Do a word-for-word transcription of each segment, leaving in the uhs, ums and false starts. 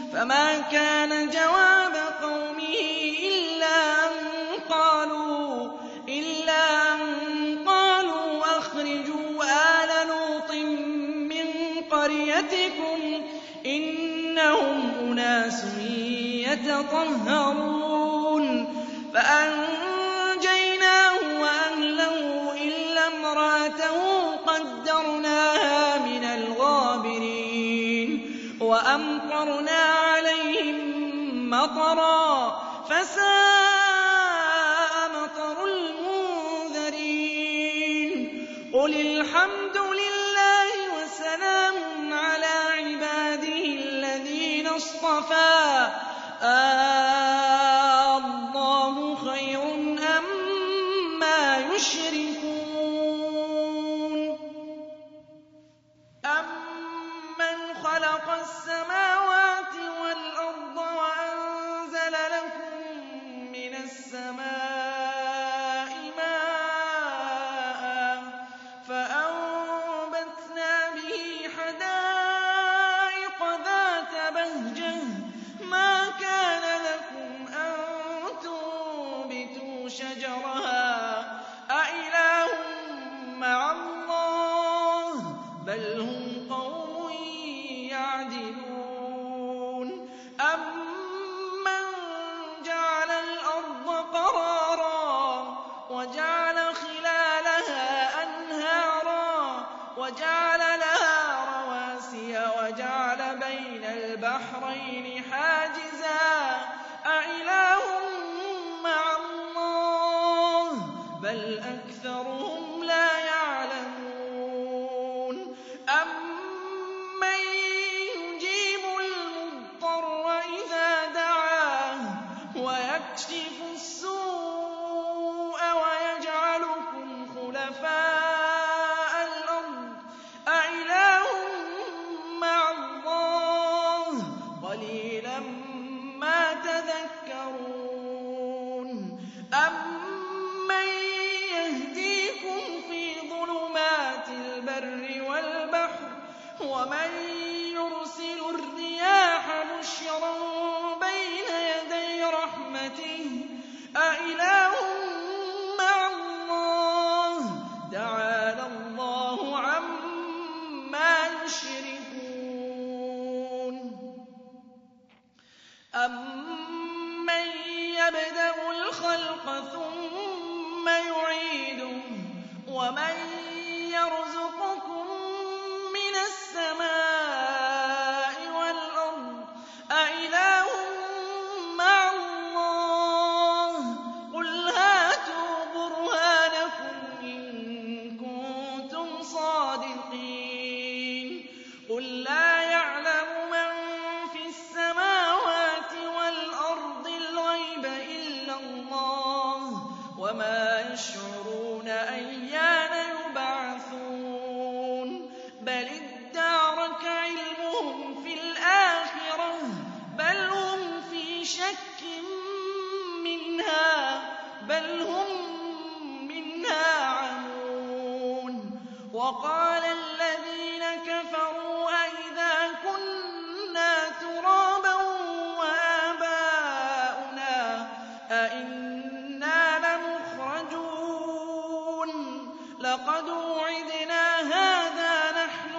فما كان جواب قومه إلا أن قالوا إلا أن قالوا أخرجوا آل لوط من قريتكم إنهم أناس يتطهرون فأنجيناه وأهله إلا امرأته قدرناها من الغابرين وأمطرنا عليهم مطرا فساء مطر المنذرين قل الحمد لله وسلام على عباده الذين اصطفى الله خير أما يشركون أمن خلق السماوات والأرض وأنزل لكم من السماء ماء فأنبتنا به حدائق ذات بهجة ما كان لكم أن تنبتوا شجرها أإله مع الله بل هم قوم يعدلون أمن جعل الأرض قرارا وجعل خلالها أنهارا وجعل لها رواسي وجعل بين البحرين حاجزا أإله مع الله بل أكثرهم لا يعلمون أمن يجيب المضطر إذا دعاه ويكشف السوء ويجعلكم خلفاء الأرض أإله مع الله قليلا ما تذكرون أمن يهديكم في ظلمات البر والبحر ومن يرسل الرياح بشرا بين يدي رحمته أإله مع الله تعالى الله عما يشركون أمن يبدأ الخلق ثم يعيده ومن يرزقكم من السماء والأرض أإله مع الله قل هاتوا برهانكم إن كنتم صادقين قل لا يعلم من في السماوات والأرض الغيب إلا الله وما يشعرون أيان يبعثون بل ادارك علمهم في الآخرة بل هم في شك منها بل هم منها عمون وقال الذين كفروا أئذا كنا ترابا وآباؤنا أئنا لمخرجون لقد وعدنا هذا نحن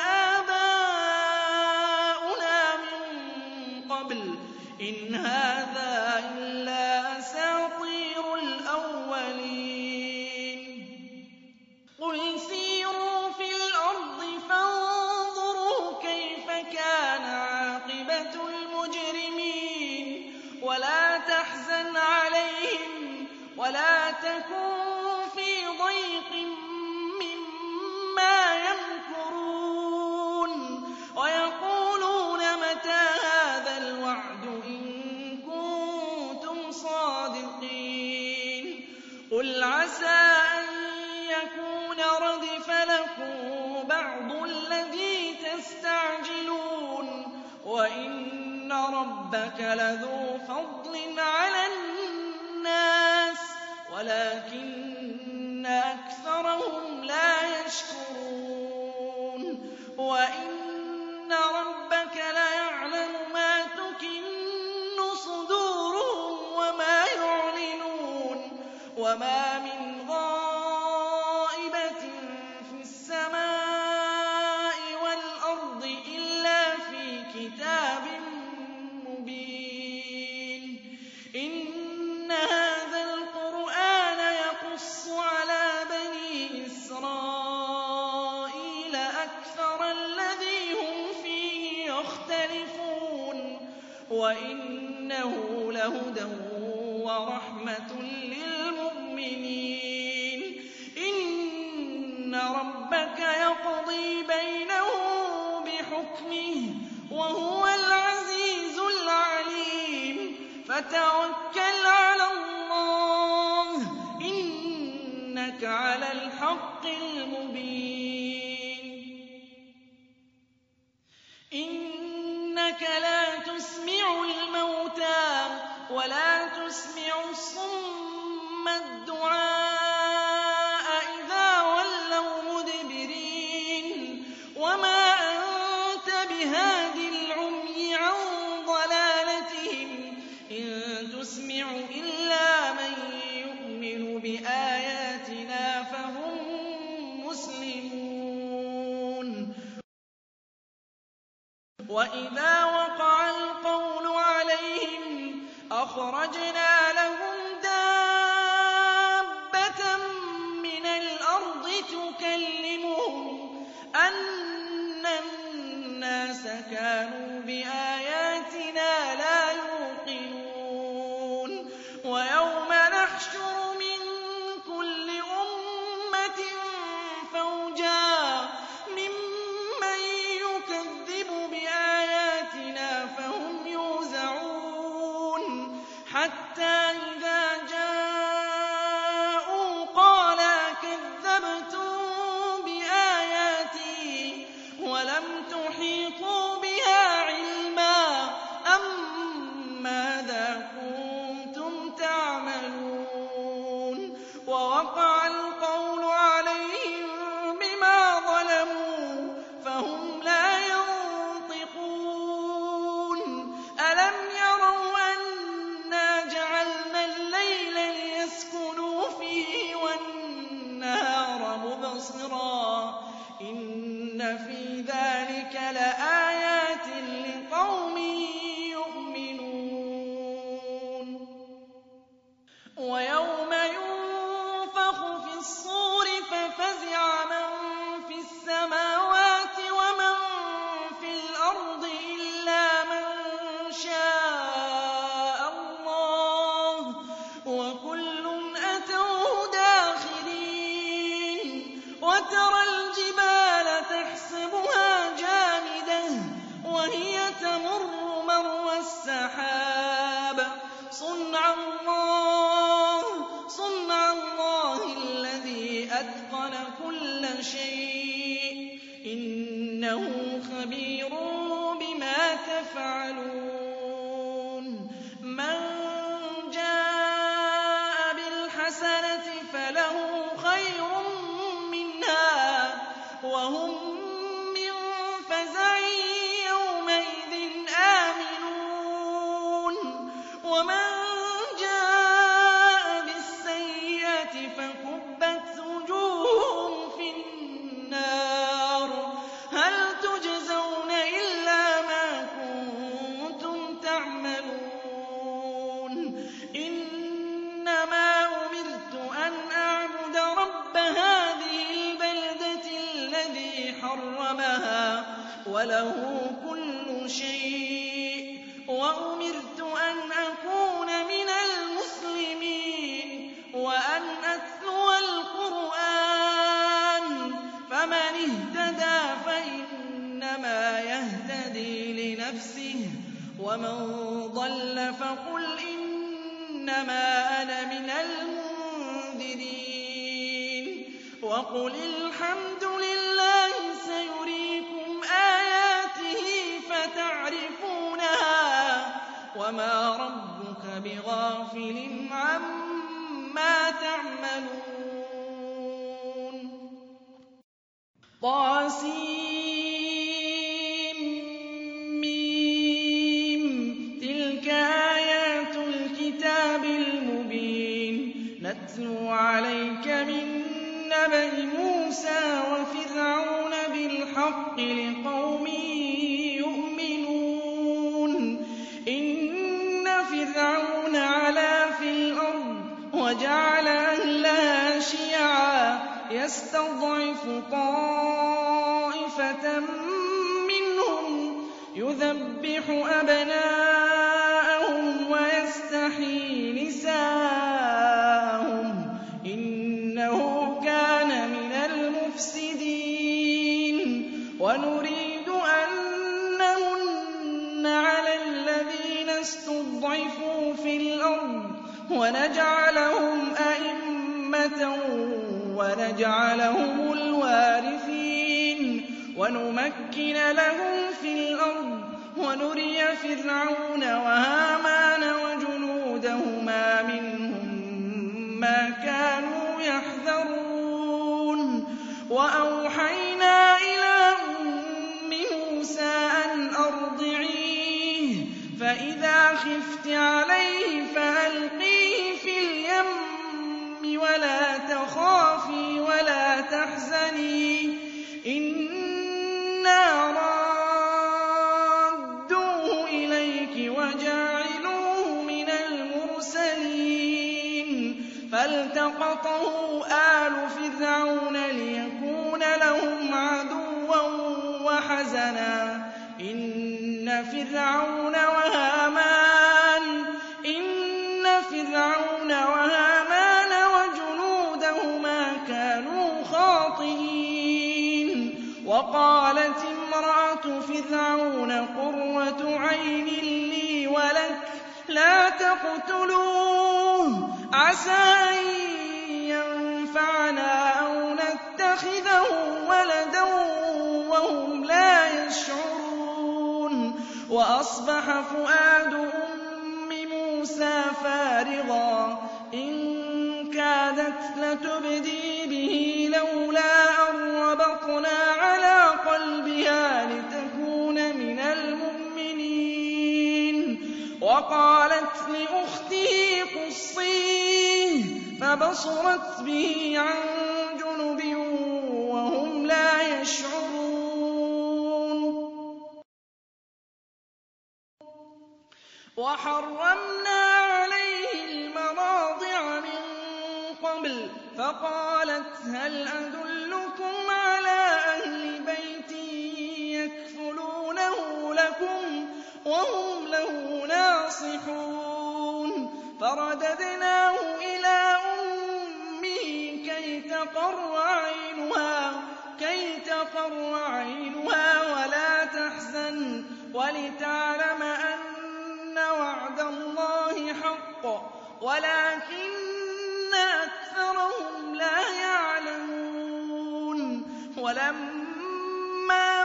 وآباؤنا من قبل إن هذا إلا أساطير الأولين قل سيروا في الأرض فانظروا كيف كان عاقبة المجرمين ولا تحزن عليهم ولا تكن في ضيق مما يمكرون ويقولون متى هذا الوعد إن كنتم صادقين قل عسى أن يكون ردف لكم بعض الذي تستعجلون وإن ربك لذو فضل على الناس ولكن أكثرهم لا يشكرون وإن ربك ليعلم ما تبدون وَمَا مِنْ غَائِبَةٍ فِي السَّمَاءِ وَالْأَرْضِ إِلَّا فِي كِتَابٍ مُّبِينٍ إِنَّ هَٰذَا الْقُرْآنَ يَقُصُّ عَلَىٰ بَنِي إِسْرَائِيلَ أَكْثَرَ الَّذِي هُمْ فِيهِ يَخْتَلِفُونَ وَإِنَّهُ لَهُدًى وَرَحْمَةٌ لِّلْمُؤْمِنِينَ إِنَّ رَبَّكَ يَقْضِي بَيْنَهُم بِحُكْمِهِ وَهُوَ الْعَزِيزُ الْعَلِيمُ فَتَوَكَّلْ عَلَى اللَّهِ ۖ إِنَّكَ عَلَى الْحَقِّ الْمُبِينِ إِنَّكَ لَا تُسْمِعُ الْمَوْتَىٰ وَلَا تُسْمِعُ الصُّمَّ الدُّعَاءَ إِذَا وَلَّوْا مُدْبِرِينَ وَمَا أَنتَ بِهَادِ الْعُمْيِ عَن ضَلَالَتِهِمْ ۖ إِن تُسْمِعُ إِلَّا مَن يُؤْمِنُ بِآيَاتِنَا فَهُم مُّسْلِمُونَ وَإِذَا وَقَعَ الْقَوْلُ عَلَيْهِمْ أَخْرَجْنَا لَهُمْ دَابَّةً مِّنَ الْأَرْضِ تُكَلِّمُهُمْ أَنَّ النَّاسَ كَانُوا بِآيَاتِنَا لَا يُوقِنُونَ وَيَوْمَ نَحْشُرُ مِن كُلِّ أُمَّةٍ فَوْجًا مِّمَّن يُكَذِّبُ بِآيَاتِنَا فَهُمْ يُوزَعُونَ حَتَّىٰ إِذَا جَاءُوا قَالَ أَكَذَّبْتُم بِآيَاتِي وَلَمْ تُحِيطُوا بِهَا عِلْمًا أَمَّاذَا كُنتُمْ تَعْمَلُونَ وَوَقَعَ الْقَوْلُ عَلَيْهِم بِمَا ظَلَمُوا فَهُمْ لَا يَنطِقُونَ أَلَمْ يَرَوْا أَنَّا جَعَلْنَا اللَّيْلَ لِيَسْكُنُوا فِيهِ وَالنَّهَارَ مُبْصِرًا إِنَّ فِي ذَٰلِكَ لَآيَاتٍ لِّقَوْمٍ يُؤْمِنُونَ وَيَوْمَ يُنفَخُ فِي الصُّورِ فَفَزِعَ مَن فِي السَّمَاوَاتِ وَمَن فِي الْأَرْضِ إِلَّا مَن شَاءَ اللَّهُ وَكُلٌّ أَتَوْهُ دَاخِرِينَ وَتَرَى الْجِبَالَ تَحْسَبُهَا جَامِدَةً وَهِيَ تَمُرُّ مَرَّ السَّحَابِ صُنْعَ اللَّهِ صُنْعَ اللَّهِ الَّذِي أَتْقَنَ كُلَّ شَيْءٍ ۚ إِنَّهُ خَبِيرٌ بِمَا تَفْعَلُونَ مَن جَاءَ بِالْحَسَنَةِ فَلَهُ خَيْرٌ مِّنْهَا وَهُم مِّن فَزَعٍ يَوْمَئِذٍ آمِنُونَ وَمَن جَاءَ بِالسَّيِّئَةِ فَكُبَّتْ وُجُوهُهُمْ فِي النَّارِ هَلْ تُجْزَوْنَ إِلَّا مَا كُنتُمْ تَعْمَلُونَ إِنَّمَا أُمِرْتُ أَنْ أَعْبُدَ رَبَّ هَٰذِهِ الْبَلْدَةِ الَّذِي حَرَّمَهَا وَلَهُ كُلُّ شَيْءٍ وَأُمِرْتُ أَنْ أَكُونَ مِنَ الْمُسْلِمِينَ وَأَنْ أَتْلُوَ الْقُرْآنَ فَمَنِ اهْتَدَىٰ فَإِنَّمَا يَهْتَدِي لِنَفْسِهِ وَمَن ضَلَّ فَقُلْ إِنَّمَا أَنَا مِنَ الْمُنذِرِينَ وَقُلِ الْحَمْدُ لِلَّهِ سَيُرِيكُمْ آيَاتِهِ فَتَعْرِفُونَهَا وَمَا رَبُّكَ بِغَافِلٍ عَمَّا تَعْمَلُونَ طسم تِلْكَ آيَاتُ الْكِتَابِ الْمُبِينِ نَتْلُو عَلَيْكَ مِن نَّبَإِ مُوسَىٰ وَفِرْعَوْنَ بِالْحَقِّ لِقَوْمٍ يُؤْمِنُونَ إِنَّ فِرْعَوْنَ عَلَا فِي الْأَرْضِ وَجَعَلَ أَهْلَهَا شِيَعًا يَسْتَضْعِفُ طَائِفَةً مِّنْهُمْ يُذَبِّحُ أَبْنَاءَهُمْ وَيَسْتَحْيِي نِسَاءَهُمْ ۚ إِنَّهُ كَانَ مِنَ الْمُفْسِدِينَ وَنُرِيدُ أَن نَّمُنَّ عَلَى الَّذِينَ اسْتُضْعِفُوا فِي الْأَرْضِ وَنَجْعَلَهُمْ أَئِمَّةً وَنَجْعَلَهُمُ الْوَارِثِينَ وَنُمَكِّنَ لَهُمْ فِي الْأَرْضِ وَنُرِيَ فِرْعَوْنَ وَهَامَانَ وَجُنُودَهُمَا مِنْهُم مَّا كَانُوا يَحْذَرُونَ وَأَوْحَيْنَا إِلَىٰ أُمِّ مُوسَىٰ أَنْ أَرْضِعِيهِ فَإِذَا خِفْتِ عَلَيْهِ فَأَلْقِيهِ فِي الْيَمِّ وَلَا تَخَافِي وَلَا تَحْزَنِي إِنَّا رَادُّوهُ إِلَيْكِ وَجَاعِلُوهُ مِنَ الْمُرْسَلِينَ فَالْتَقَطَهُ آلُ فِرْعَوْنَ لِيَكُونَ لَهُمْ عَدُوًّا وَحَزَنًا إِنَّ فِرْعَوْنَ وَهَامَانَ إِنَّ فِرْعَوْنَ وَهَامَانَ وَجُنُودَهُمَا كَانُوا خَاطِئِينَ وَقَالَتِ امْرَأَتُ فِرْعَوْنَ قُرَّةُ عَيْنٍ لِّي وَلَكَ لَا تَقْتُلُوهُ عَسَىٰ أَن يَنفَعَنَا أَوْ نَتَّخِذَهُ وَلَدًا وَهُمْ لَا يَشْعُرُونَ وَأَصْبَحَ فُؤَادُ أُمِّ مُوسَىٰ فَارِغًا إِن كَادَتْ لَتُبْدِي بِهِ لَوْلَا أَن رَّبَطْنَا عَلَىٰ قَلْبِهَا لِتَكُونَ مِنَ الْمُؤْمِنِينَ وَقَالَتْ لِأُخْتِهِ قُصِّيهِ فَبَصُرَتْ بِهِ عَن جُنُبٍ وَهُمْ لَا يَشْعُرُونَ وَحَرَّمْنَا عَلَيْهِ الْمَرَاضِعَ مِن قَبْلُ فَقَالَتْ هَلْ أَدُلُّكُمْ عَلَىٰ أَهْلِ بَيْتٍ يَكْفُلُونَهُ لَكُمْ وَهُمْ لَهُ نَاصِحُونَ فَرَدَدْنَاهُ إِلَىٰ أُمِّهِ كَيْ تَقَرَّ عَيْنُهَا وَلَا تَحْزَنَ وَلِتَعْلَمَ أَنَّ وَعْدَ اللَّهِ حَقٌّ وَلَٰكِنَّ أَكْثَرَهُمْ لَا يَعْلَمُونَ وَلَمَّا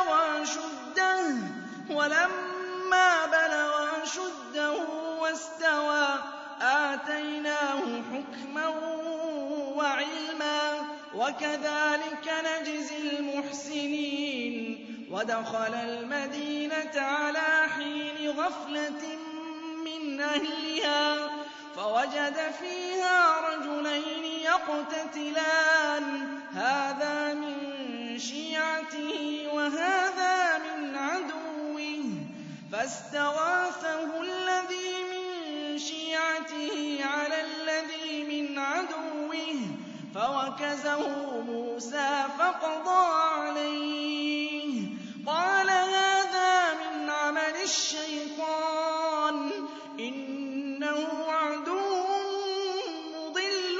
بَلَغَ أَشُدَّهُ وَاسْتَوَىٰ آتَيْنَاهُ حُكْمًا وَعِلْمًا ۚ وَكَذَٰلِكَ نَجْزِي الْمُحْسِنِينَ وَدَخَلَ الْمَدِينَةَ عَلَىٰ حِينِ غَفْلَةٍ مِّنْ أَهْلِهَا فَوَجَدَ فِيهَا رَجُلَيْنِ يَقْتَتِلَانِ هَٰذَا مِن شِيعَتِهِ وَهَٰذَا مِنْ عَدُوِّهِ فَاسْتَغَاثَهُ الَّذِي مِن شِيعَتِهِ عَلَى الَّذِي مِنْ عَدُوِّهِ فَوَكَزَهُ مُوسَىٰ فَقَضَىٰ عَلَيْهِ قَالَ هَٰذَا مِنْ عَمَلِ الشَّيْطَانِ ۖ إِنَّهُ عَدُوٌّ مُّضِلٌّ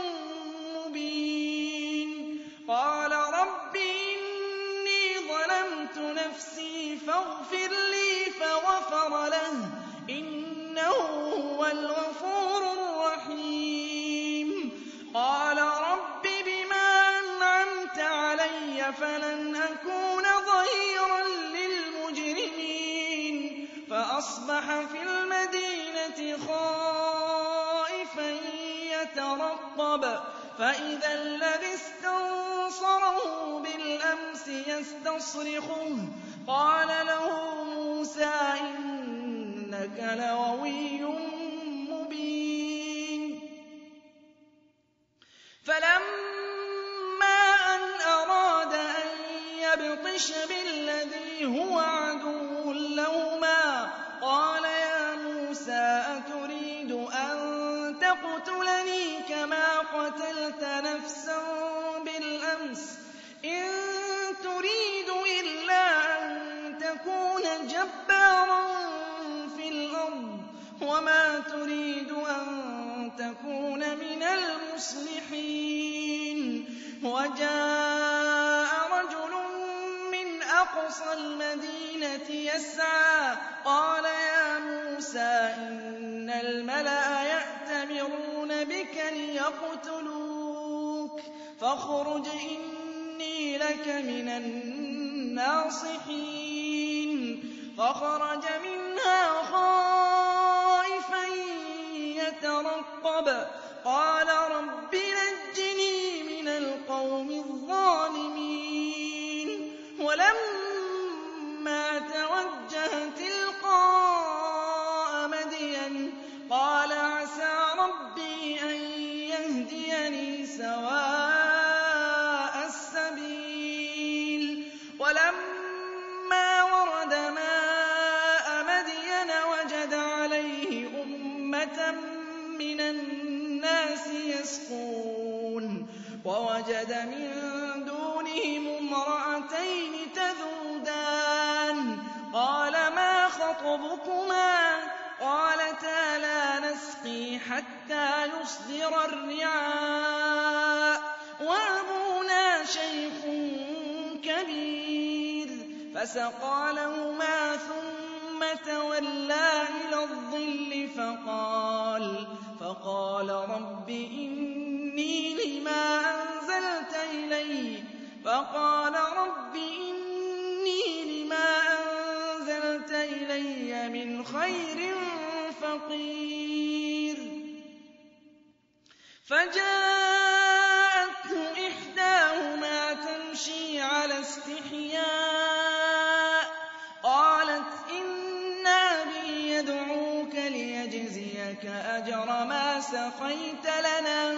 مُّبِينٌ قَالَ رَبِّ إِنِّي ظَلَمْتُ نَفْسِي فَاغْفِرْ لِي فَغَفَرَ لَهُ ۚ إِنَّهُ هُوَ الْغَفُورُ الرَّحِيمُ قَالَ رَبِّ بِمَا أَنْعَمْتَ عَلَيَّ فَلَنْ أَكُونَ ظَهِيرًا لِّلْمُجْرِمِينَ فَأَصْبَحَ فِي الْمَدِينَةِ خَائِفًا يَتَرَقَّبُ فَإِذَا الَّذِي اسْتَنصَرَهُ بِالْأَمْسِ يَسْتَصْرِخُهُ قَالَ لَهُ مُوسَىٰ إِنَّكَ لَغَوِيٌّ مُّبِينٌ جبارا في الأرض وما تريد أن تكون من المصلحين. وجاء رجل من أقصى المدينة يسعى قال يا موسى إن الملأ يأتمرون بك ليقتلوك فاخرج إني لك من الناصحين. فخرج منها خائفا يترقب قال رب نجني من القوم الظالمين. ولما توجه تلقاء مدين قال عسى ربي أن يهديني سواء السبيل. ولما ورد ماء مدين وجد عليه أمة من الناس يسقون ووجد من دونهم امرأتين تذودان قال ما خطبكما قالتا لا نسقي حتى يصدر الرعاء وأبونا شيخ كبير. فسقى لهما ثم تولى إلى الظل فقال فقال رب إني لما أنزلت إلي فقال رب إني لما أنزلت إلي من خير فقير. فجاءته إحداهما تمشي على استحياء قالت إن أبي يدعوك ليجزيك أجر ما سقيت لنا.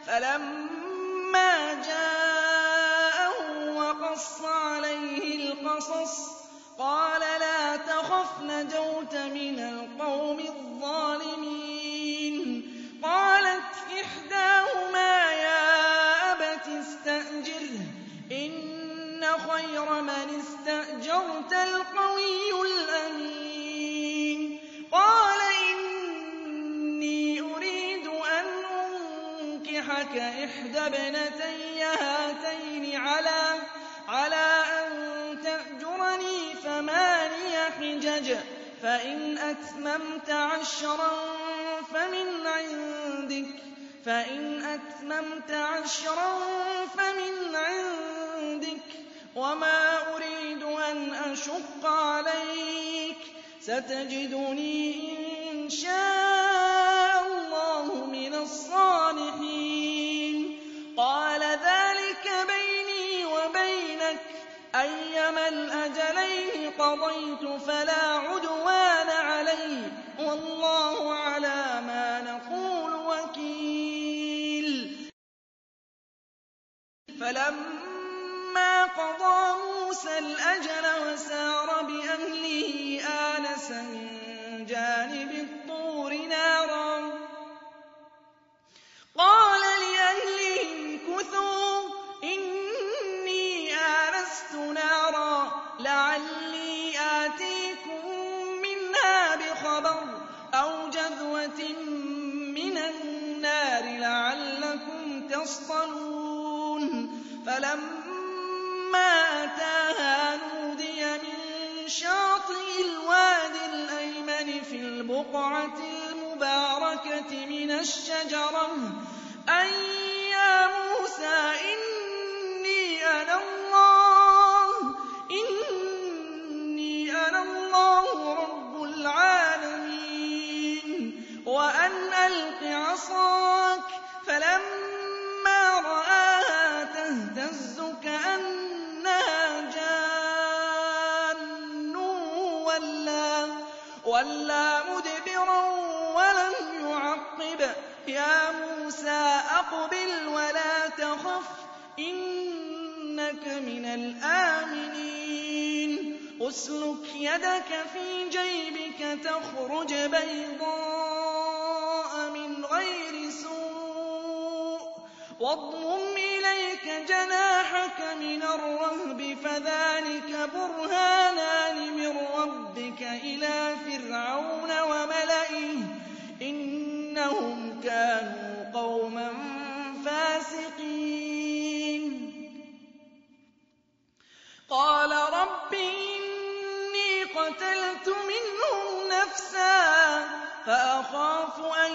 فلما جاءه وقص عليه القصص قال لا تخف نجوت من القوم الظالمين. قالت إحداهما يا أبت استأجره إن خير من استأجرت القوي الأمين. قال إني أريد أن أنكحك إحدى ابنتي هاتين على على أن تأجرني ثماني حجج فإن أتممت عشرا فمن عندك فإن أتممت عشرا فمن عندك وما أريد أن أشق عليك ستجدني إن شاء الله من الصالحين. قال ذلك بيني وبينك أيما الأجلين قضيت فلا عدوان علي والله على ما نقول وكيل. فلما قضى موسى الأجل وسار بأهله آنس من جانب الطور نارا قال لأهلهم كثوا إني آنست نارا لعلي آتيكم منها بخبر أو جذوة من النار لعلكم تصطلون. فلما أتاها نودي من شاطئ الوادي الأيمن في البقعة المباركة من الشجرة أن يا موسى إني أنا الله إني أنا الله رب العالمين وأن ألق عصاك. فلما رآها تهتز كأنها جان وَلَّىٰ مُدْبِرًا وَلَمْ يُعَقِّبْ. يَا مُوسَىٰ أَقْبِلْ وَلَا تَخَفْ إِنَّكَ مِنَ الْآمِنِينَ. أُسْلُكْ يَدَكَ فِي جَيْبِكَ تَخْرُجْ بَيْضَاءَ مِنْ غَيْرِ سُوءٍ وَاضْمُمْ إِلَيْكَ جَنَاحَكَ مِنَ الرَّهْبِ فَذَٰلِكَ بُرْهَانَانِ مِن رَّبِّكَ قتلت منهم نفسا فأخاف أن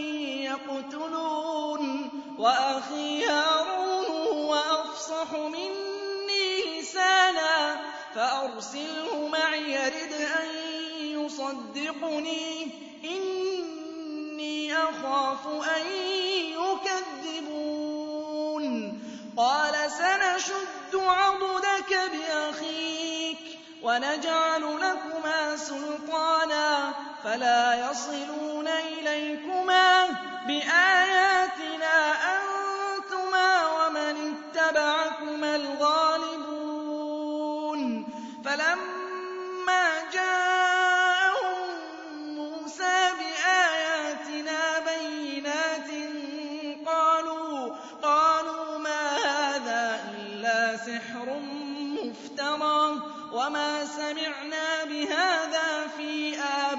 يقتلون وأخي هارون هو أفصح مني لسانا فأرسله معي يرد أن يصدقني إني أخاف أن يكذبون قال سنشد عضدك بأخيك ونجعل لكما سلطانا فلا يصلون إليكما بآياتنا أنتما ومن اتبعكما الغالبون فلما جاءهم موسى بآياتنا بينات قالوا قالوا ما هذا إلا سحر مفترى وما سمعنا بهذا في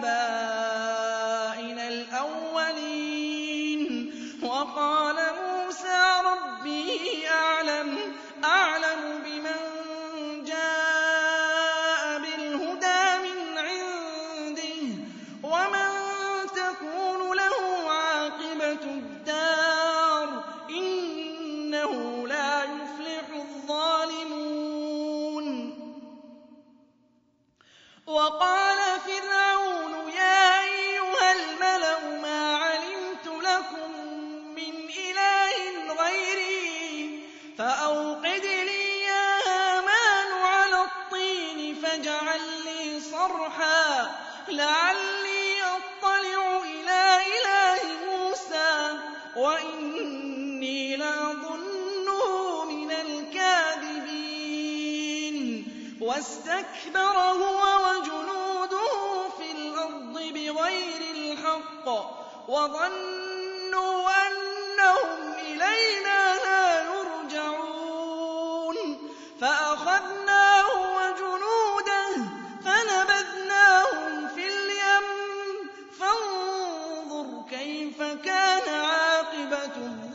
آبائنا الأولين وقال موسى ربي أعلم أعلم بمن جاء بالهدى من عنده ومن تكون له عاقبة الدار إنه لا يفلح الظالمون وقال فرعون يا أيها الملأ ما علمت لكم من إله غيري فأوقد لي يا هامان على الطين فاجعل لي صرحا لعلي أطلع إلى إله موسى وإني لأظنه من الكاذبين واستكبر هو وجنوده في الأرض بغير الحق وظنوا أنهم إلينا لا يرجعون فأخذناه وجنوده فنبذناهم في اليم فانظر كيف كان عاقبة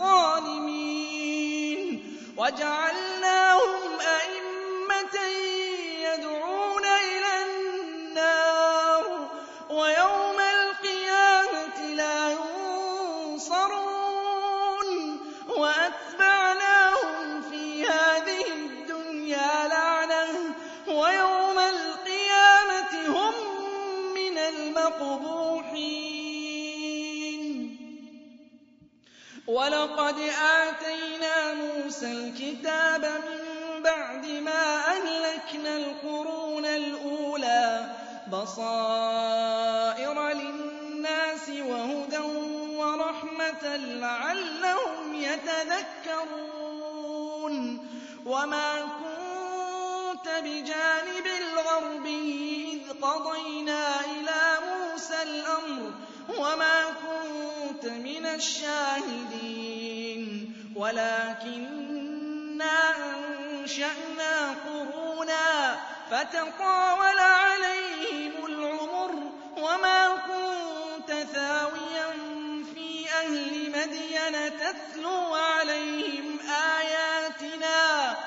الظالمين وجعلناهم أئمة يدعون إلى النار ويوم القيامة لا ينصرون وأتبعناهم في هذه الدنيا لعنة ويوم القيامة هم من المقبوحين ولقد آتينا موسى الكتاب من بعد ما أهلكنا القرون الأولى بصائر للناس وهدى ورحمة لعلهم يتذكرون وما كنت بجانب الغربي إذ قضينا إلى موسى الأمر وما كنت من الشاهدين ولكننا أنشأنا قرونا فتطاول عليهم العمر وما كنت ثاويا في أهل مدين تتلو عليهم آياتنا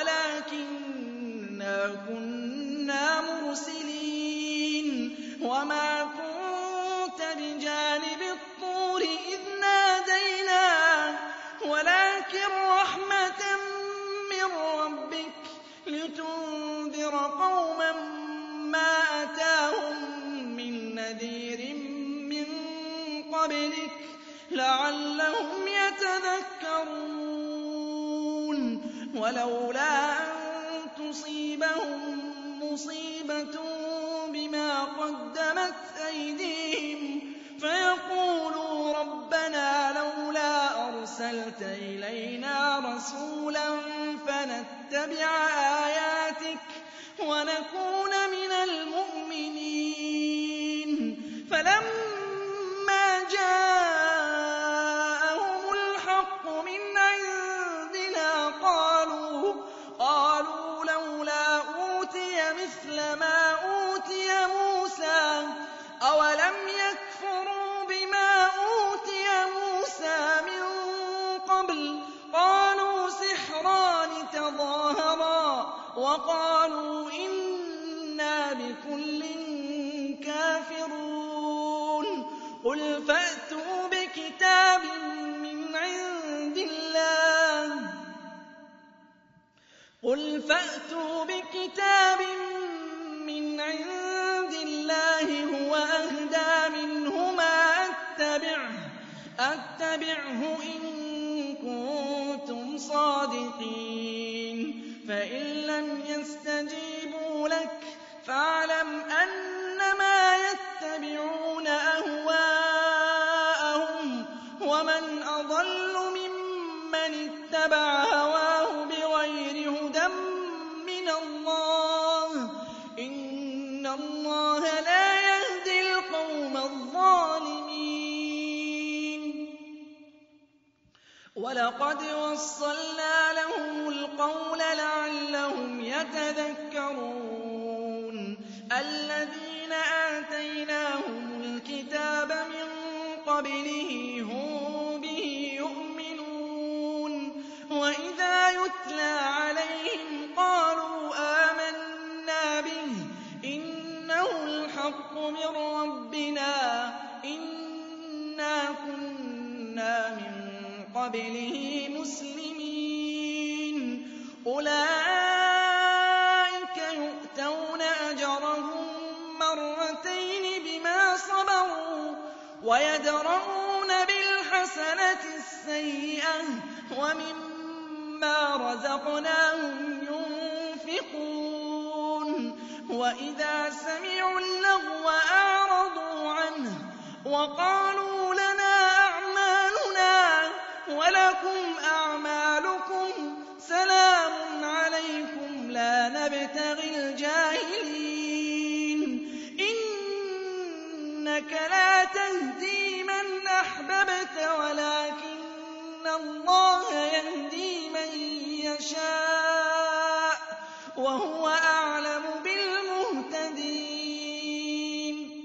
ولكننا كنا مرسلين وما كنت بجانب الطور إذ نادينا ولكن رحمة من ربك لتنذر قوما ما أتاهم من نذير من قبلك لعلهم يتذكرون ولولا أن تصيبهم مصيبة بما قدمت أيديهم فيقولوا ربنا لولا أرسلت إلينا رسولا فنتبع آياتك ونكون من المؤمنين فلما جاءهم الحق من عندنا قالوا قالوا لولا أوتي مثل ما أوتي موسى أولم يكفروا بما أوتي موسى من قبل قالوا سحران تظاهرا قُلْ فَأْتُوا بِكِتَابٍ مِّنْ عِندِ اللَّهِ قُلْ فَأْتُوا بِكِتَابٍ مِّنْ عِندِ اللَّهِ هُوَ أَهْدَىٰ مِنْهُمَا أَتَّبِعْهُ أَتَّبِعْهُ إِن كُنتُمْ صَادِقِينَ فَإِن لَّمْ يَسْتَجِيبُوا لَكَ فَاعْلَمْ أَنَّمَا يَتَّبِعُونَ أَهْوَاءَهُمْ ۚ وَمَنْ أَضَلُّ مِمَّنِ اتَّبَعَ هَوَاهُ بِغَيْرِ هُدًى مِّنَ اللَّهِ ۚ إِنَّ اللَّهَ لَا يَهْدِي الْقَوْمَ الظَّالِمِينَ وَلَقَدْ وَصَّلْنَا لَهُمُ الْقَوْلَ لَعَلَّهُمْ يَتَذَكَّرُونَ الَّذِينَ آتَيْنَاهُمُ الْكِتَابَ مِن قَبْلِهِ هُم بِهِ يُؤْمِنُونَ وَإِذَا يُتْلَىٰ عَلَيْهِمْ قَالُوا آمَنَّا بِهِ إِنَّهُ الْحَقُّ مِن رَّبِّنَا إِنَّا كُنَّا مِن قَبْلِهِ مُسْلِمِينَ أُولَٰئِكَ يُؤْتَوْنَ أَجْرَهُم مَّرَّتَيْنِ بِمَا صَبَرُوا وَيَدْرَءُونَ بِالْحَسَنَةِ السَّيِّئَةَ وَمِمَّا رَزَقْنَاهُمْ يُنفِقُونَ وَإِذَا سَمِعُوا اللَّغْوَ أَعْرَضُوا عَنْهُ وَقَالُوا لَنَا أَعْمَالُنَا وَلَكُمْ أَعْمَالُكُمْ سَلَامٌ عَلَيْكُمْ لَا نَبْتَغِي الْجَاهِلِينَ إِنَّكَ لَا تَهْدِي مَنْ أَحْبَبْتَ وَلَٰكِنَّ اللَّهَ يَهْدِي مَن يَشَاءُ ۚ وَهُوَ أَعْلَمُ بِالْمُهْتَدِينَ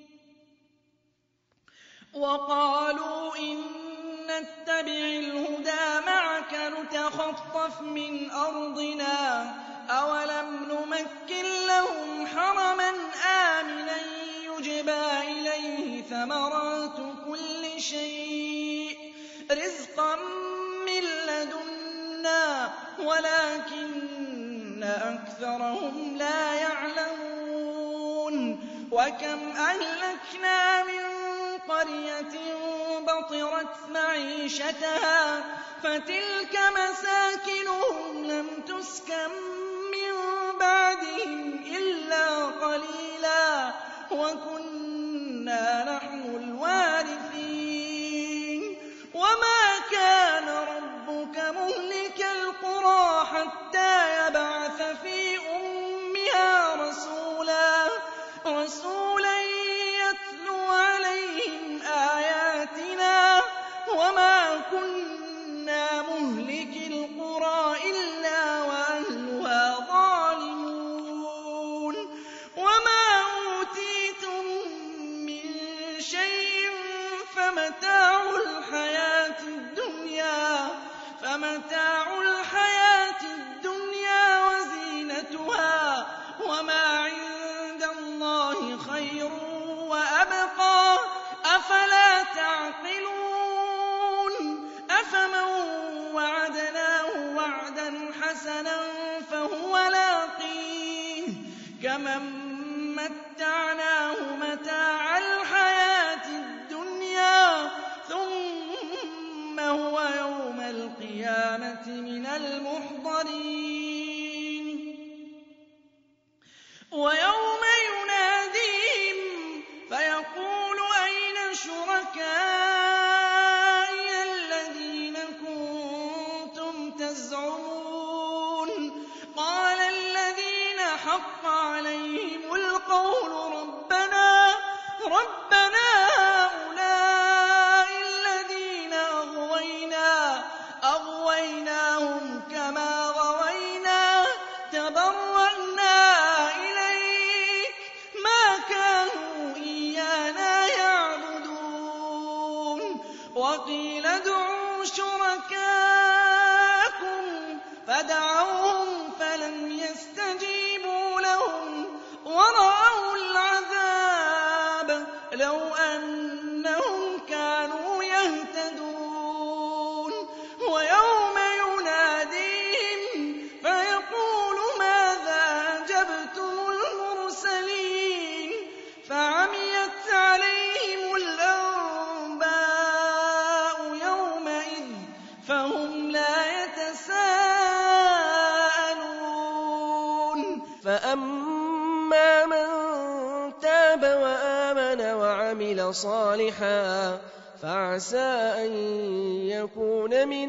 وَقَالُوا إِن نَّتَّبِعِ الْهُدَىٰ مَعَكَ نُتَخَطَّفْ مِنْ أَرْضِنَا ۚ أَوَلَمْ نُمَكِّن لَّهُمْ حَرَمًا آمِنًا يُجْبَىٰ إِلَيْهِ ثَمَرَاتُ كُلِّ شَيْءٍ رِّزْقًا مِّن لَّدُنَّا وَلَٰكِنَّ أَكْثَرَهُمْ لَا يَعْلَمُونَ وَكَمْ أَهْلَكْنَا مِن قَرْيَةٍ بَطِرَتْ مَعِيشَتَهَا فَتِلْكَ مَسَاكِنُهُمْ لَمْ تُسْكَن مِّن بَعْدِهِمْ إِلَّا قَلِيلًا وَكُنَّا نَحْنُ الْوَارِثِينَ وَمَا كَانَ رَبُّكَ مُهْلِكَ الْقُرَىٰ حَتَّىٰ يَبْعَثَ فِي أُمِّهَا رَسُولًا رَّسُولًا يَتْلُو عَلَيْهِمْ آيَاتِنَا وَمَا كُنَّا مُهْلِكِي الْقُرَىٰ إِلَّا وَأَهْلُهَا ظَالِمُونَ وَمَا أُوتِيتُم مِّن شَيْءٍ فَمَتَاعُ الْحَيَاةِ الدُّنْيَا فَمَتَاعُ الْحَيَاةِ الدُّنْيَا وَزِينَتُهَا وَمَا عِندَ اللَّهِ خَيْرٌ وَأَبْقَىٰ ۚ أَفَلَا تَعْقِلُونَ أَفَمَن وَعَدْنَاهُ وَعْدًا حَسَنًا فَهُوَ لَاقِيهِ كَمَن مَّتَّعْنَاهُ مَتَاعَ الْحَيَاةِ الدُّنْيَا ثُمَّ هُوَ يَوْمَ الْقِيَامَةِ مِنَ الْمُحْضَرِينَ وَيَوْمَ يُنَادِيهِمْ فَيَقُولُ أَيْنَ شُرَكَائِيَ الَّذِينَ كُنتُمْ تَزْعُمُونَ قَالَ الَّذِينَ حَقَّ عَلَيْهِمُ الْقَوْلُ رَبَّنَا رَبَّنَا هَٰؤُلَاءِ الَّذِينَ أَغْوَيْنَا أَغْوَيْنَاهُمْ كَمَا غَوَيْنَا تَبَرَّأْنَا إِلَيْكَ مَا كَانُوا إِيَّانَا يَعْبُدُونَ وَقِيلَ ادْعُوا شُرَكَاءَكُمْ فَدَعَوْهُمْ فَلَمْ يَسْتَجِيبُوا لَهُمْ وَرَأَوُا الْعَذَابَ لَوْ أَنَّهُمْ تاب وآمن وعمل صالحا فعسى أن يكون من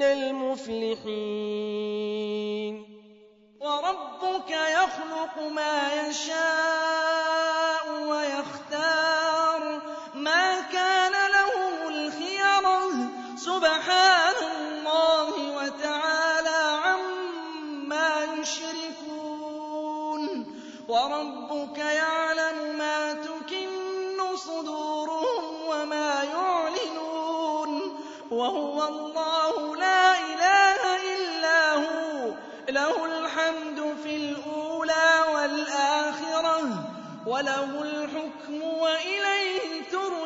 المفلحين. وربك يخلق ما يشاء ويختار ما كان لهم الخيرة سبحان الله وتعالى عما يشركون. وربك يعلم ما تكن صدورهم وما يعلنون وهو الله لا إله إلا هو له الحمد في الأولى والآخرة وله الحكم وإليه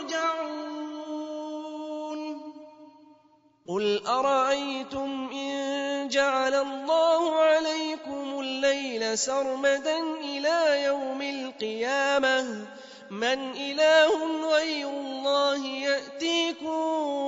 ترجعون. قل أرأيتم إن جعل الله عليكم الليل سرمدا إلى يوم القيامة من إله غير الله يأتيكم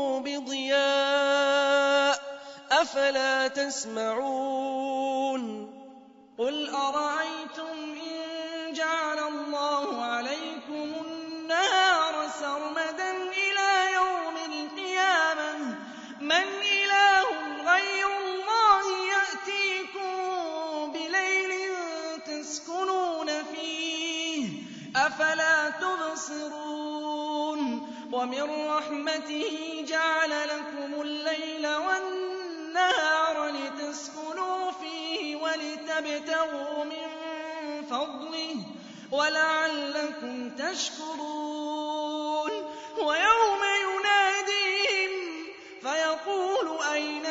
بضياء أفلا تسمعون. قل أرأيتم إن جعل الله عليكم النهار سرمدا إلى يوم القيامة من إله غير الله يأتيكم بليل تسكنون فيه أفلا تبصرون. ومن رحمته جعل لكم الليل والنهار لتسكنوا فيه ولتبتغوا من فضله ولعلكم تشكرون. ويوم يناديهم فيقول أين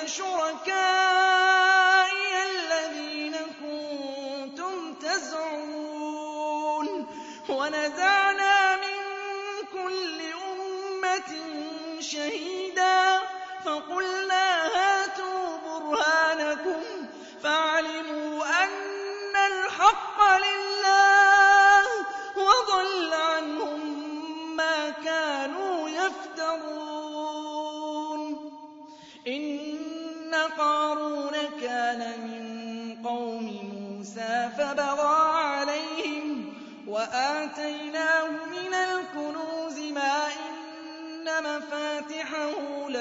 شركائي الذين كنتم تزعمون ونزعنا من كل أمة شهيدا فقلنا هاتوا برهانكم فعلموا أن الحق لله وضل عنهم ما كانوا يفترون. إن قارون كان من قوم موسى فبغى عليهم وآتيناه من الكنوز ما إن مفاتحه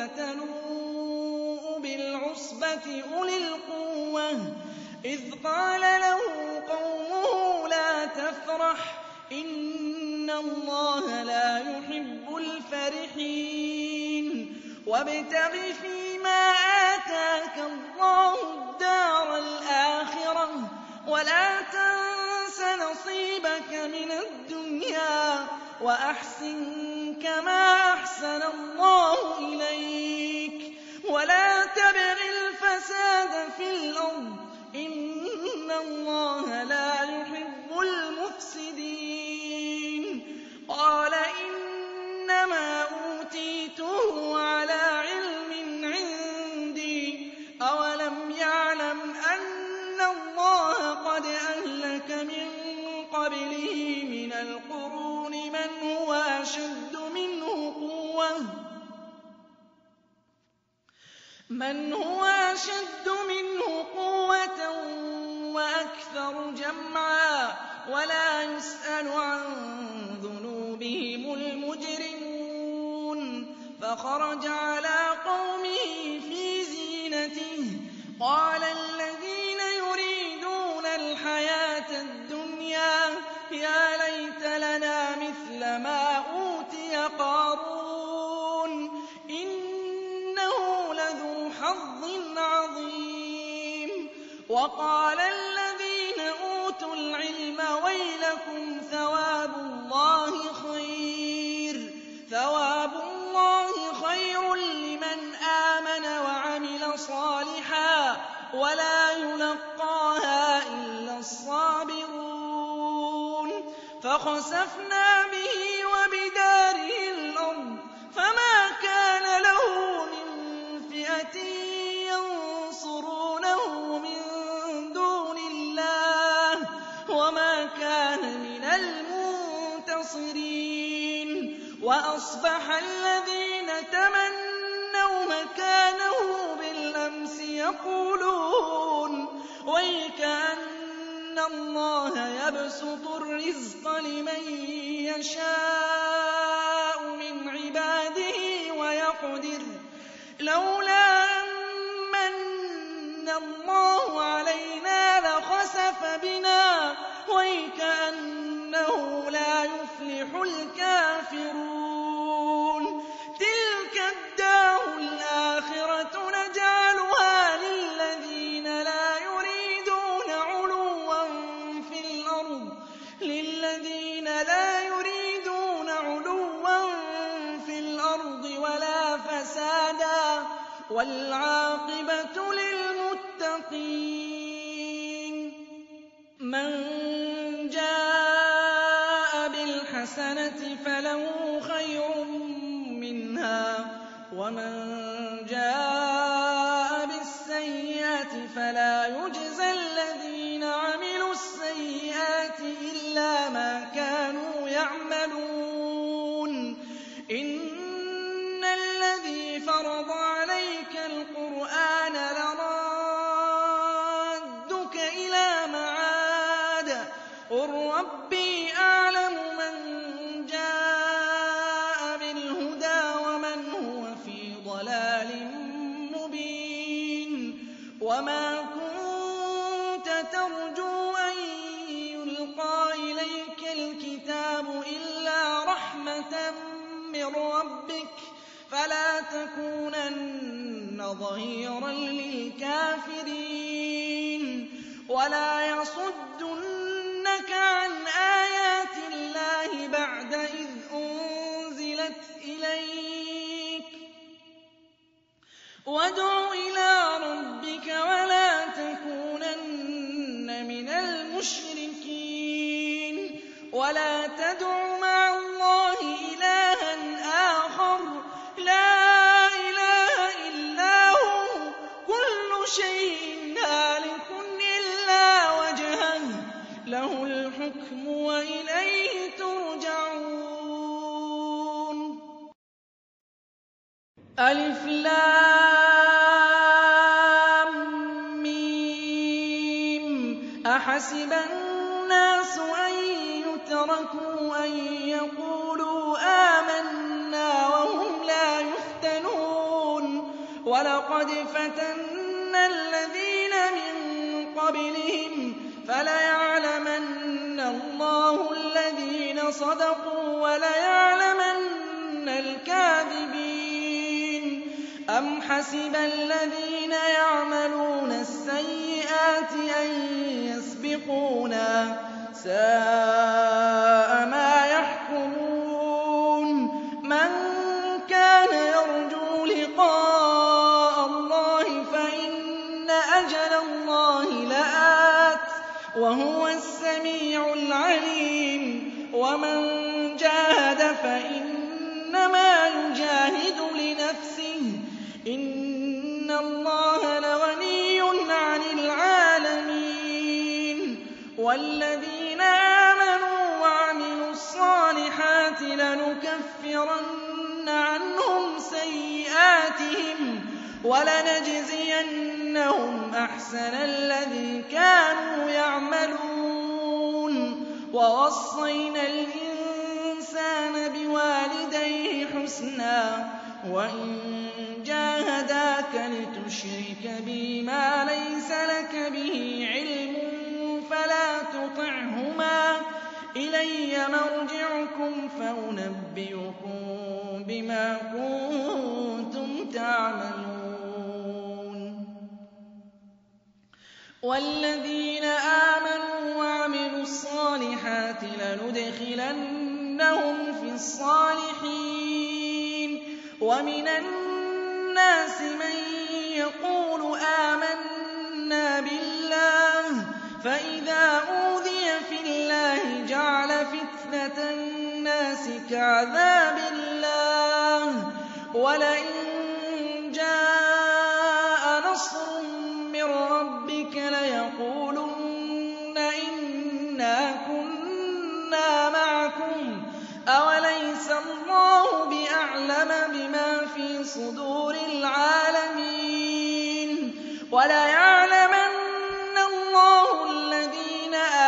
لتنوء بالعصبة أولي القوة إذ قال له قومه لا تفرح إن الله لا يحب الفرحين. وابتغ فيما آتاك الله الدار الآخرة ولا تنس نصيبك من الدنيا وأحسن كما أحسن الله إليك ولا تبغ الفساد في الأرض إن الله لا يحب المفسدين. قال إنما أوتيته على علم عندي أولم يعلم أن الله قد أهلك من قبله من القرون من هو أشد منه قوة من هو أشد منه قوة وأكثر جمعا ولا يسأل عن ذنوبهم المجرمون. فخرج على قومه في زينته قال الذين يريدون الحياة الدنيا يا ليت لنا مثل ما أوتي قارون إنه لذو حظ عظيم. وقال الذين أوتوا العلم ويلكم ثواب الله خير ثواب الله خير لمن آمن وعمل صالحا ولا يلقاها إلا الصابرون. فخسفنا به وبداره الأرض فما كان له من فئة ينصرونه من دون الله وما كان من المنتصرين. وأصبح الذين تمنوا مكانه بالأمس يقولون ويكأن اللَّهَ يَبْسُطُ الرِّزْقَ لِمَن يَشَاءُ مِنْ عِبَادِهِ وَيَقْدِرُ لَوْلَا أَن مَّنَّ اللَّهُ عَلَيْنَا لَخَسَفَ بِنَا وَيْكَأَنَّهُ لَا يُفْلِحُ الْكَافِرُونَ تِلْكَ الدَّارُ الْآخِرَةُ نَجْعَلُهَا لِلَّذِينَ لَا يُرِيدُونَ عُلُوًّا فِي الْأَرْضِ لِلَّذِينَ لَا يُرِيدُونَ عُلُوًّا فِي الْأَرْضِ وَلَا فَسَادًا وَالْعَاقِبَةُ لِلْمُتَّقِينَ مَن جَاءَ بِالْحَسَنَةِ فَلَهُ خَيْرٌ مِّنْهَا وَمَن جَاءَ بِالسَّيِّئَةِ فَلَا يُجْزَى الَّذِينَ عَمِلُوا السَّيِّئَاتِ إِلَّا مَا كَانُوا يَعْمَلُونَ إِنَّ الَّذِي فَرَضَ عَلَيْكَ الْقُرْآنَ لَرَادُّكَ إِلَىٰ مَعَادٍ قُل رَّبِّي أَعْلَمُ مَن جَاءَ بِالْهُدَىٰ وَمَنْ هُوَ فِي ضَلَالٍ مُّبِينٍ وَمَا كُنتَ تَرْجُو أَن يُلْقَىٰ إِلَيْكَ الْكِتَابُ إِلَّا رَحْمَةً مِّن رَّبِّكَ فَلَا تَكُونَنَّ ظَهِيرًا لِّلْكَافِرِينَ وَلَا يَصُدُّنَّكَ عَنْ آيَاتِ اللَّهِ بَعْدَ إِذْ أُنزِلَتْ إِلَيْكَ وَادْعُ إِلَىٰ رَبِّكَ وَلَا تَكُونَنَّ مِنَ الْمُشْرِكِينَ وَلَا تَدْعُ مَعَ اللَّهِ إِلَٰهًا آخَرَ لَا إِلَٰهَ إِلَّا هُوَ كُلُّ شَيْءٍ هَالِكٌ إِلَّا وَجْهَهُ لَهُ الْحُكْمُ وَإِلَيْهِ تُرْجَعُونَ أَلِفْ لَامْ مِيمٌ أَحَسِبَ النَّاسُ أَن يُتْرَكُوا أَن يَقُولُوا آمَنَّا وَهُمْ لَا يُفْتَنُونَ وَلَقَدْ فَتَنَّا الَّذِينَ مِن قَبْلِهِمْ فَلَيَعْلَمَنَّ اللَّهُ الَّذِينَ صَدَقُوا وَلَيَعْلَمَنَّ الْكَاذِبِينَ أَمْ حَسِبَ الَّذِينَ يَعْمَلُونَ السَّيِّئَاتِ أَن يَسْبِقُونَا سَاءَ مَا يَحْكُمُونَ مَن كَانَ يَرْجُو لِقَاءَ اللَّهِ فَإِنَّ أَجَلَ اللَّهِ لَآتٍ وَهُوَ السَّمِيعُ الْعَلِيمُ وَمَن جَاهَدَ فَإِنَّمَا يُجَاهِدُ لِنَفْسِهِ إِنَّ اللَّهَ لَغَنِيٌّ عَنِ الْعَالَمِينَ وَالَّذِينَ آمَنُوا وَعَمِلُوا الصَّالِحَاتِ لَنُكَفِّرَنَّ عَنْهُمْ سَيِّئَاتِهِمْ وَلَنَجْزِيَنَّهُمْ أَحْسَنَ الَّذِي كَانُوا يَعْمَلُونَ وَوَصَّيْنَا الْإِنسَانَ بِوَالِدَيْهِ حُسْنًا وَإِن جَاهَدَاكَ لِتُشْرِكَ بِي مَا لَيْسَ لَكَ بِهِ عِلْمٌ فَلَا تُطِعْهُمَا ۚ إِلَيَّ مَرْجِعُكُمْ فَأُنَبِّئُكُم بِمَا كُنتُمْ تَعْمَلُونَ وَالَّذِينَ آمَنُوا وَعَمِلُوا الصَّالِحَاتِ لَنُدْخِلَنَّهُمْ فِي الصَّالِحِينَ وَمِنَ النَّاسِ مَن يَقُولُ آمَنَّا بِاللَّهِ فَإِذَا أُوذِيَ فِي اللَّهِ جَعَلَ فِتْنَةَ النَّاسِ كَعَذَابِ اللَّهِ وَلَئِن جَاءَ نَصْرٌ مِّن رَّبِّكَ لَيَقُولُنَّ إِنَّا كُنَّا مَعَكُمْ أَوَلَيْسَ اللَّهُ بِأَعْلَمَ بِمَا فِي صُدُورِ الْعَالَمِينَ وَلَيَعْلَمَنَّ اللَّهُ الَّذِينَ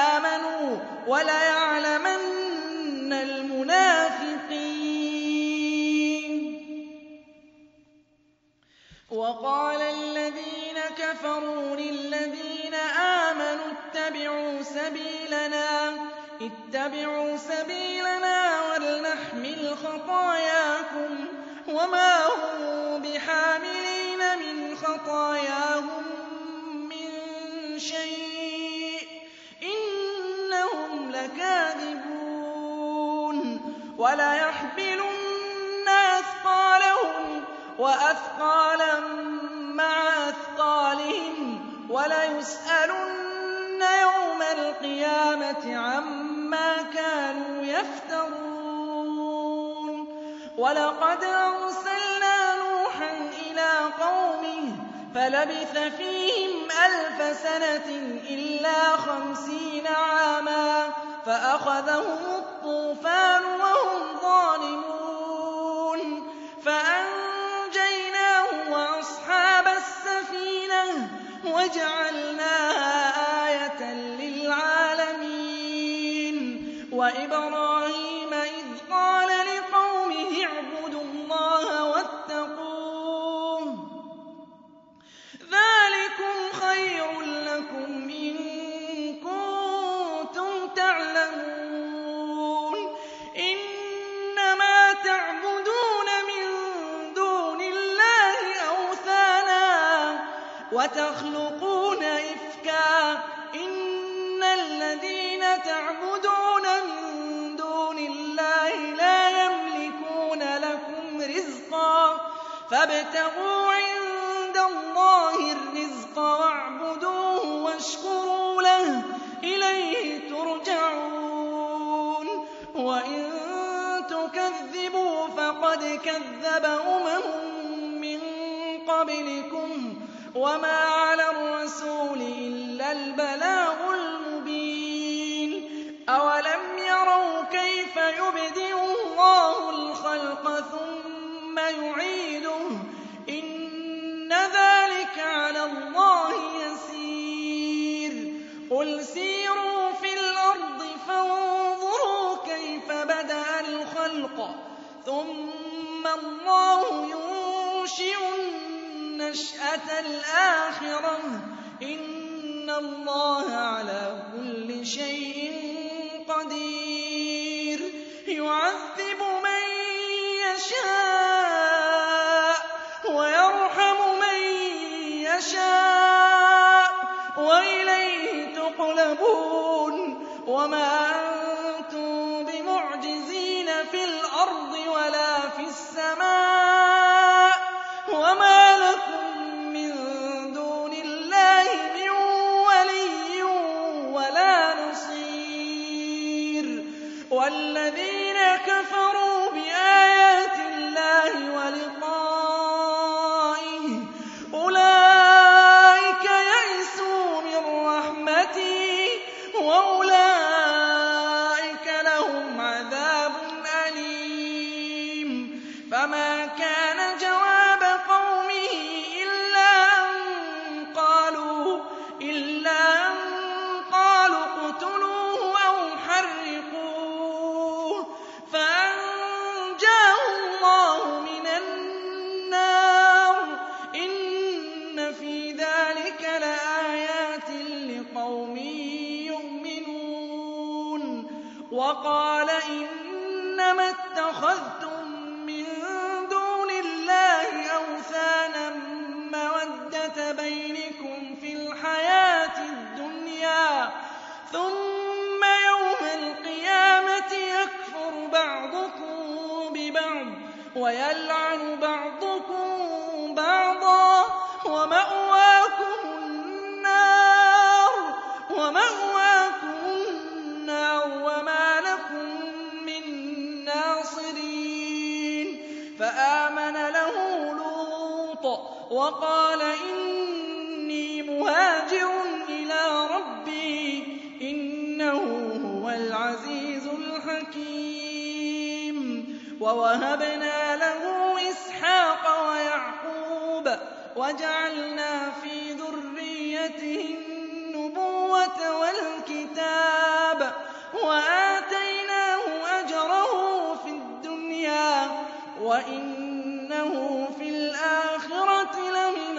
وقال الذين كفروا للذين آمنوا اتبعوا سبيلنا اتبعوا سبيلنا ولنحمل خطاياكم وما هم بحاملين من خطاياهم من شيء إنهم لكاذبون وليحملن أثقالهم وأثقالا مع أثقالهم وليسألن يوم القيامة عما كانوا يفترون ولقد أرسلنا نوحا إلى قومه فلبث فيهم ألف سنة إلا خمسين عاما فأخذهم الطوفان وهم ظالمون فأنجيناه وأصحاب السفينة وجعلناها آية للعالمين وإبراهيم إذ قال لقومه اعبدوا الله واتقوه ذلكم خير لكم إن كنتم تعلمون إنما تعبدون من دون الله أوثانا وتخلقون إفكا إن الذين تعبدون من دون الله لا يملكون لكم رزقا فابتغوا عند الله الرزق واعبدوه واشكروا له إليه ترجعون وإن تكذبوا فقد كذب أمم من قبلكم وما على الرسول إلا البلاغ المبين أولم يروا كيف يبدئ الله الخلق ثم يعيده إن ذلك على الله يسير قل سيروا في الأرض فانظروا كيف بدأ الخلق ثم الله ينشئ النشأة الآخرة إن الله على كل شيء قدير يعذب من يشاء ويرحم من يشاء وإليه تقلبون وما أنتم بمعجزين في الأرض ولا في السماء وما لكم من دون الله من ولي ولا نصير والذين كفروا بآيات الله ولقائه أولئك يئسوا من رحمتي وأولئك لهم عذاب أليم فما كان جواب قومه إلا أن قالوا إلا أن قالوا اقتلوه أو حرقوه فأنجاه الله من النار إن في ذلك لآيات لقوم يؤمنون وقال إنما اتخذتم من دون الله أوثانا مودة بينكم في الحياة الدنيا ثم يوم القيامة يكفر بعضكم ببعض ويلعن بعضكم بعضا ومأواكم النار ومأواكم النار وما لكم من ناصرين فآمن له لوط وقال إني مهاجر إلى ربي إنه هو العزيز الحكيم ووهبنا له إسحاق ويعقوب وجعلنا في ذريته النبوة والكتاب وآتيناه أجره في الدنيا وإنه في الآخرة لمن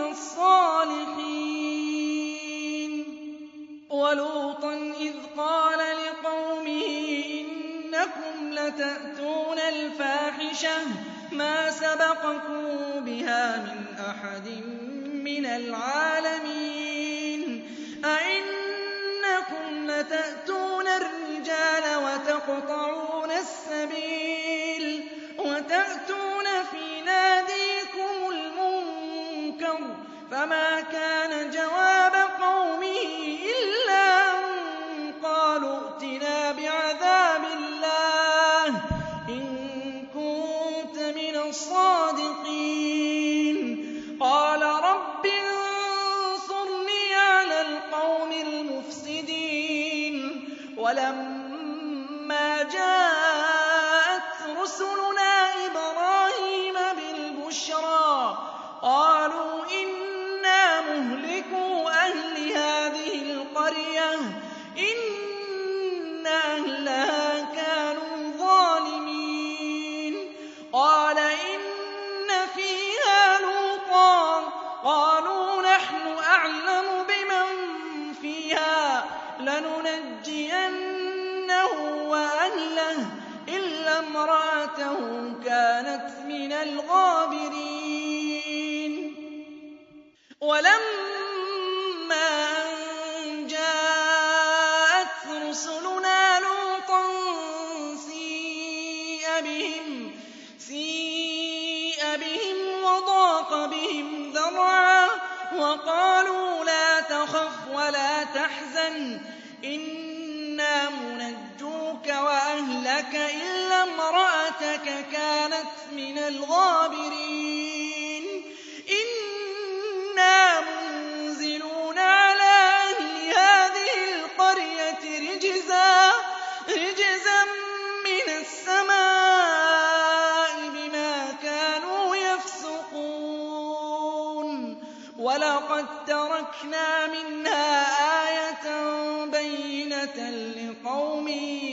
تأتون الفاحشة ما سبقكم بها من أحد من العالمين أئنكم لتأتون الرجال وتقطعون السبيل وتأتون في ناديكم المنكر فما كان جواب قومه إلا أن قالوا ائتنا بعذاب الله إن كنت من الصادقين قال رب انصرني على القوم المفسدين ولما جاءت رسلنا إبراهيم بالبشرى قالوا إنا مهلكو أهل هذه القرية إن أهلها كانوا ظالمين قال إن فيها لوطا قالوا نحن أعلم بمن فيها لننجينه وأهله إلا امرأته كانت من الغابرين ولما أن جاءت رسلنا لوطا سيء بهم سيء بهم وضاق بهم ذرعا وقالوا لا تخف ولا تحزن إنا منجوك وأهلك إلا امرأتك كانت من الغابرين إنا منزلون على أهل هذه القرية رجزا رجزا من السماء بما كانوا يفسقون ولقد تركنا منها آية بينة لقوم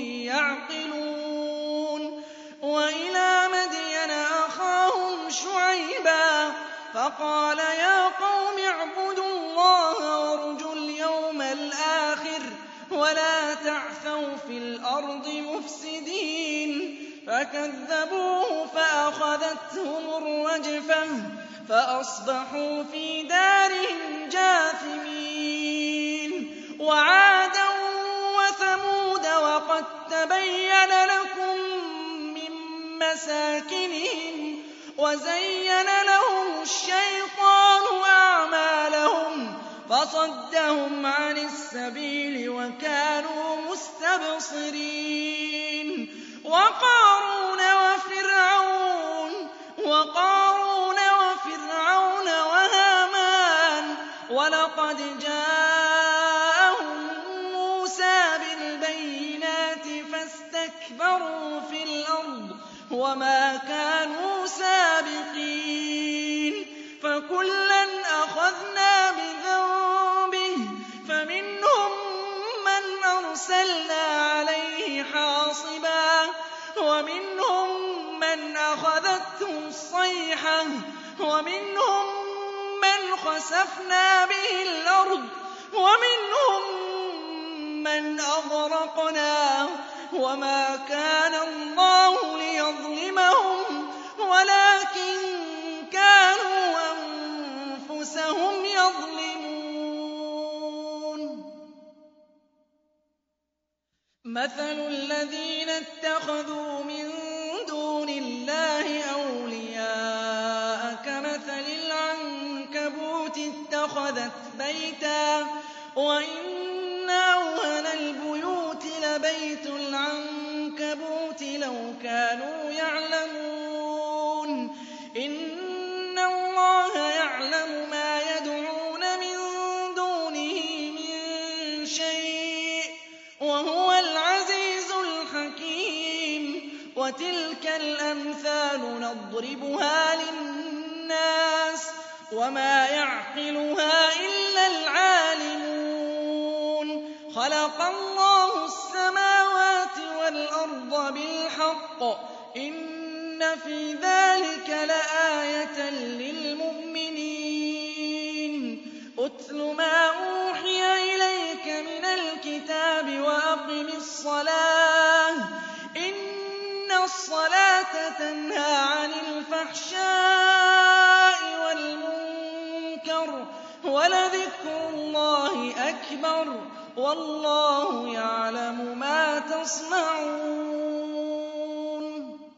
يعقلون وإلى مدين أخاهم شعيبا فقال يا قوم اعبدوا الله وارجوا اليوم الآخر ولا تعثوا في الأرض مفسدين فكذبوه فأخذتهم الرجفة فأصبحوا في دارهم جاثمين وعادا وثمود وقد تبين لكم من مساكنهم وزين لهم الشيطان أعمالهم فصدهم عن السبيل وكانوا مستبصرين وقارون وفرعون وقارون وفرعون وهامان ولقد جاءهم موسى بالبينات فاستكبروا في الأرض وما كانوا سابقين فكلا أخذنا بذنبه فمنهم من أرسلنا عليه حاصبا ومنهم من أخذته الصيحة ومنهم من خسفنا به الأرض ومنهم من أغرقنا وما كان الله ليظلمهم ولكن كانوا أنفسهم يظلمون مثل الذين اتخذوا من دون الله أولياء كمثل العنكبوت اتخذت بيتا وإن أوهن البيوت لبيت العنكبوت لو كانوا يعلمون إن الله يعلم ما يدعون من دونه من شيء وهو العزيز الحكيم وتلك الأمثال نضربها للناس وما يعقلها إلا العالمون خلق الله السماوات والأرض بالحق إن في ذلك لآية للمؤمنين أتل ما أوحي إليك من الكتاب وأقم الصلاة إن الصلاة تَنْهَىٰ عَنِ الْفَحْشَاءِ وَالْمُنكَرِ ۗ وَلَذِكْرُ اللَّهِ أَكْبَرُ ۗ وَاللَّهُ يَعْلَمُ مَا تَصْنَعُونَ